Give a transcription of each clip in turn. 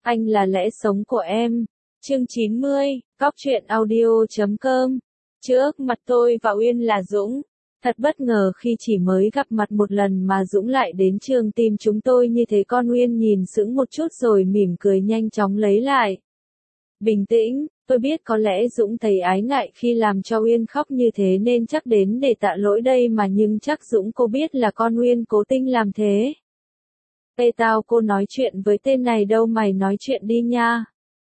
Anh là lẽ sống của em. Chương 90, Cóc truyện audio.com. Trước mặt tôi và Uyên là Dũng. Thật bất ngờ khi chỉ mới gặp mặt một lần mà Dũng lại đến trường tìm chúng tôi như thế. Con Uyên nhìn sững một chút rồi mỉm cười nhanh chóng lấy lại bình tĩnh. Tôi biết có lẽ Dũng thấy ái ngại khi làm cho Uyên khóc như thế nên chắc đến để tạ lỗi đây mà, nhưng chắc Dũng cô biết là con Uyên cố tình làm thế. Ê tao cô nói chuyện với tên này đâu, mày nói chuyện đi nha.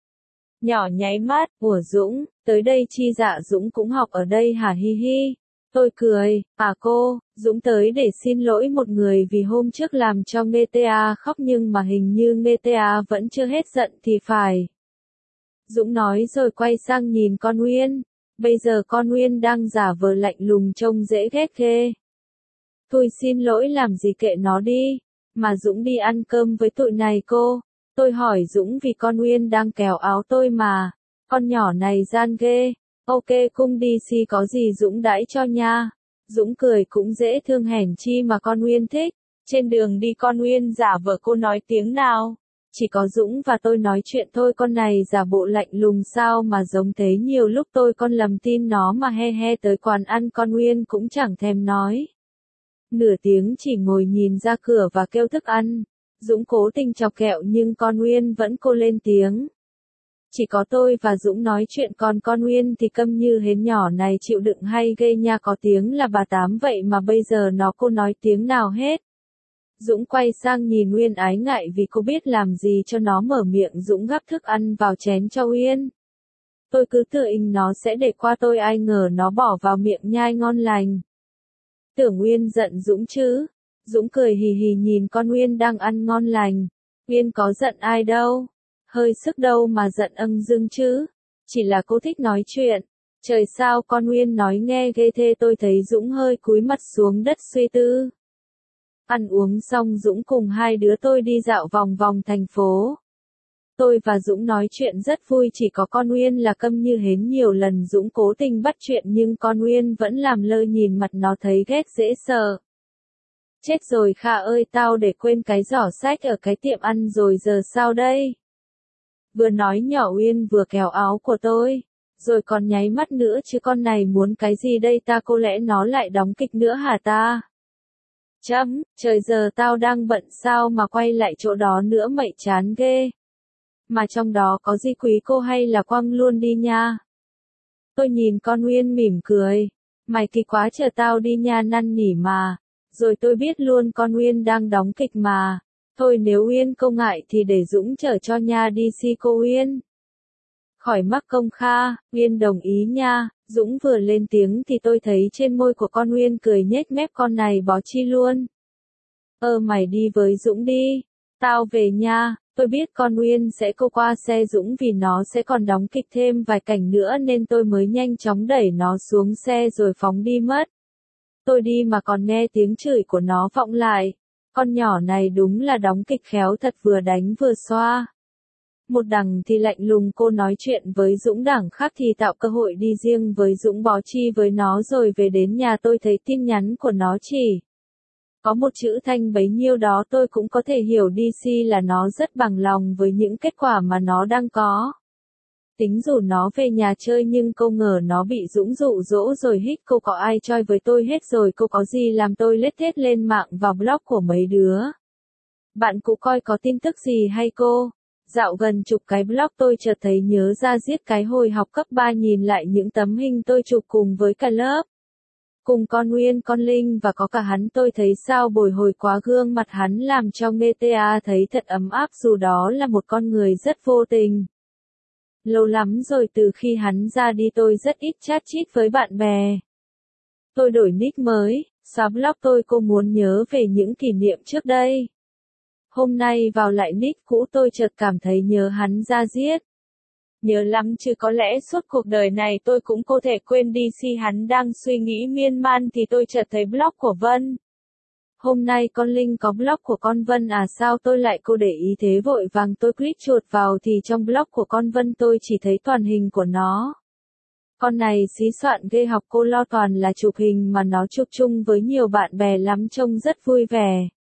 Nhỏ nháy mắt, của Dũng, tới đây chi dạ Dũng cũng học ở đây hả? Hi hi. Tôi cười, à cô, Dũng tới để xin lỗi một người vì hôm trước làm cho Ngeta khóc nhưng mà hình như Ngeta vẫn chưa hết giận thì phải. Dũng nói rồi quay sang nhìn con Uyên. Bây giờ con Uyên đang giả vờ lạnh lùng trông dễ ghét ghê. Tôi xin lỗi làm gì, kệ nó đi. Mà Dũng đi ăn cơm với tụi này cô. Tôi hỏi Dũng vì con Uyên đang kéo áo tôi mà. Con nhỏ này gian ghê. Ok cung đi si có gì Dũng đãi cho nha. Dũng cười cũng dễ thương hèn chi mà con Uyên thích. Trên đường đi con Uyên giả vờ cô nói tiếng nào. Chỉ có Dũng và tôi nói chuyện thôi. Con này giả bộ lạnh lùng sao mà giống thế, nhiều lúc tôi con lầm tin nó mà. He he. Tới quán ăn con Uyên cũng chẳng thèm nói nửa tiếng, chỉ ngồi nhìn ra cửa và kêu thức ăn. Dũng cố tình chọc kẹo nhưng con Uyên vẫn cô lên tiếng. Chỉ có tôi và Dũng nói chuyện, còn con Uyên thì câm như hến. Nhỏ này chịu đựng hay ghê nha, có tiếng là bà Tám vậy mà bây giờ nó cô nói tiếng nào hết. Dũng quay sang nhìn Uyên ái ngại vì cô biết làm gì cho nó mở miệng. Dũng gắp thức ăn vào chén cho Uyên. Tôi cứ tưởng nó sẽ để qua tôi, ai ngờ nó bỏ vào miệng nhai ngon lành. Tưởng Uyên giận Dũng chứ. Dũng cười hì hì nhìn con Uyên đang ăn ngon lành. Uyên có giận ai đâu. Hơi sức đâu mà giận dưng chứ. Chỉ là cô thích nói chuyện. Trời sao con Uyên nói nghe ghê thế. Tôi thấy Dũng hơi cúi mặt xuống đất suy tư. Ăn uống xong Dũng cùng hai đứa tôi đi dạo vòng vòng thành phố. Tôi và Dũng nói chuyện rất vui, chỉ có con Uyên là câm như hến. Nhiều lần Dũng cố tình bắt chuyện nhưng con Uyên vẫn làm lơ, nhìn mặt nó thấy ghét dễ sợ. Chết rồi Kha ơi, tao để quên cái giỏ sách ở cái tiệm ăn rồi, giờ sao đây? Vừa nói nhỏ Uyên vừa kéo áo của tôi, rồi còn nháy mắt nữa chứ. Con này muốn cái gì đây ta? Có lẽ nó lại đóng kịch nữa hả ta? Trời giờ tao đang bận sao mà quay lại chỗ đó nữa, mậy chán ghê. Mà trong đó có gì quý cô hay là quăng luôn đi nha. Tôi nhìn con Uyên mỉm cười. Mày kỳ quá, chờ tao đi nha, năn nỉ mà. Rồi tôi biết luôn con Uyên đang đóng kịch mà. Thôi nếu Uyên không ngại thì để Dũng chở cho nha, đi si cô Uyên. Khỏi mắc công Kha. Uyên đồng ý nha. Dũng vừa lên tiếng thì tôi thấy trên môi của con Uyên cười nhếch mép, con này bó chi luôn. Mày đi với Dũng đi. Tao về nha. Tôi biết con Uyên sẽ cô qua xe Dũng vì nó sẽ còn đóng kịch thêm vài cảnh nữa nên tôi mới nhanh chóng đẩy nó xuống xe rồi phóng đi mất. Tôi đi mà còn nghe tiếng chửi của nó vọng lại. Con nhỏ này đúng là đóng kịch khéo thật, vừa đánh vừa xoa. Một đằng thì lạnh lùng cô nói chuyện với Dũng, đằng khác thì tạo cơ hội đi riêng với Dũng, bó chi với nó. Rồi về đến nhà tôi thấy tin nhắn của nó chỉ có một chữ Thanh, bấy nhiêu đó tôi cũng có thể hiểu DC là nó rất bằng lòng với những kết quả mà nó đang có. Tính rủ nó về nhà chơi nhưng cô ngờ nó bị Dũng dụ dỗ rồi hít. Cô có ai choi với tôi hết rồi, cô có gì làm tôi lết thết lên mạng vào blog của mấy đứa. Bạn cụ coi có tin tức gì hay cô? Dạo gần chục cái blog tôi chợt thấy nhớ ra giết cái hồi học cấp 3, nhìn lại những tấm hình tôi chụp cùng với cả lớp. Cùng con Uyên, con Linh và có cả hắn, tôi thấy sao bồi hồi quá. Gương mặt hắn làm cho Ngeta thấy thật ấm áp, dù đó là một con người rất vô tình. Lâu lắm rồi từ khi hắn ra đi tôi rất ít chat chít với bạn bè. Tôi đổi nick mới, xóa blog tôi, cô muốn nhớ về những kỷ niệm trước đây. Hôm nay vào lại nick cũ tôi chợt cảm thấy nhớ hắn ra giết. Nhớ lắm chứ, có lẽ suốt cuộc đời này tôi cũng có thể quên đi. Si hắn đang suy nghĩ miên man thì tôi chợt thấy blog của Vân. Hôm nay con Linh có blog của con Vân à? Sao tôi lại cô để ý thế? Vội vàng tôi click chuột vào thì trong blog của con Vân tôi chỉ thấy toàn hình của nó. Con này xí soạn ghê, học cô lo toàn là chụp hình mà nó chụp chung với nhiều bạn bè lắm, trông rất vui vẻ.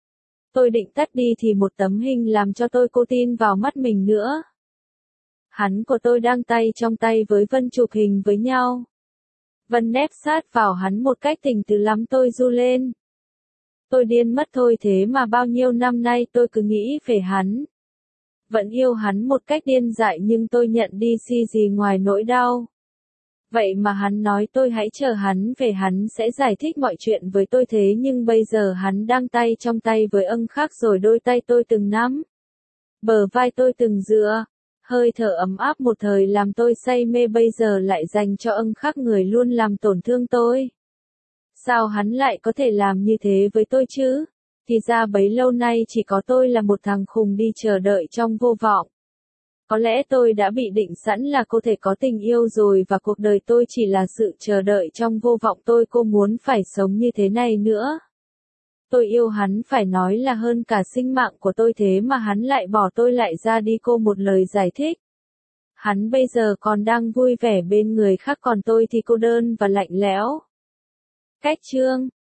Tôi định tắt đi thì một tấm hình làm cho tôi cô tin vào mắt mình nữa. Hắn của tôi đang tay trong tay với Vân chụp hình với nhau. Vân nép sát vào hắn một cách tình tứ lắm, tôi ru lên. Tôi điên mất thôi, thế mà bao nhiêu năm nay tôi cứ nghĩ về hắn. Vẫn yêu hắn một cách điên dại nhưng tôi nhận đi gì ngoài nỗi đau. Vậy mà hắn nói tôi hãy chờ hắn về, hắn sẽ giải thích mọi chuyện với tôi, thế nhưng bây giờ hắn đang tay trong tay với ân khác rồi, đôi tay tôi từng nắm. Bờ vai tôi từng dựa. Hơi thở ấm áp một thời làm tôi say mê bây giờ lại dành cho ân khác, người luôn làm tổn thương tôi. Sao hắn lại có thể làm như thế với tôi chứ? Thì ra bấy lâu nay chỉ có tôi là một thằng khùng đi chờ đợi trong vô vọng. Có lẽ tôi đã bị định sẵn là cô thể có tình yêu rồi và cuộc đời tôi chỉ là sự chờ đợi trong vô vọng, cô muốn phải sống như thế này nữa. Tôi yêu hắn phải nói là hơn cả sinh mạng của tôi, thế mà hắn lại bỏ tôi lại ra đi, cô một lời giải thích. Hắn bây giờ còn đang vui vẻ bên người khác, còn tôi thì cô đơn và lạnh lẽo. Cách chương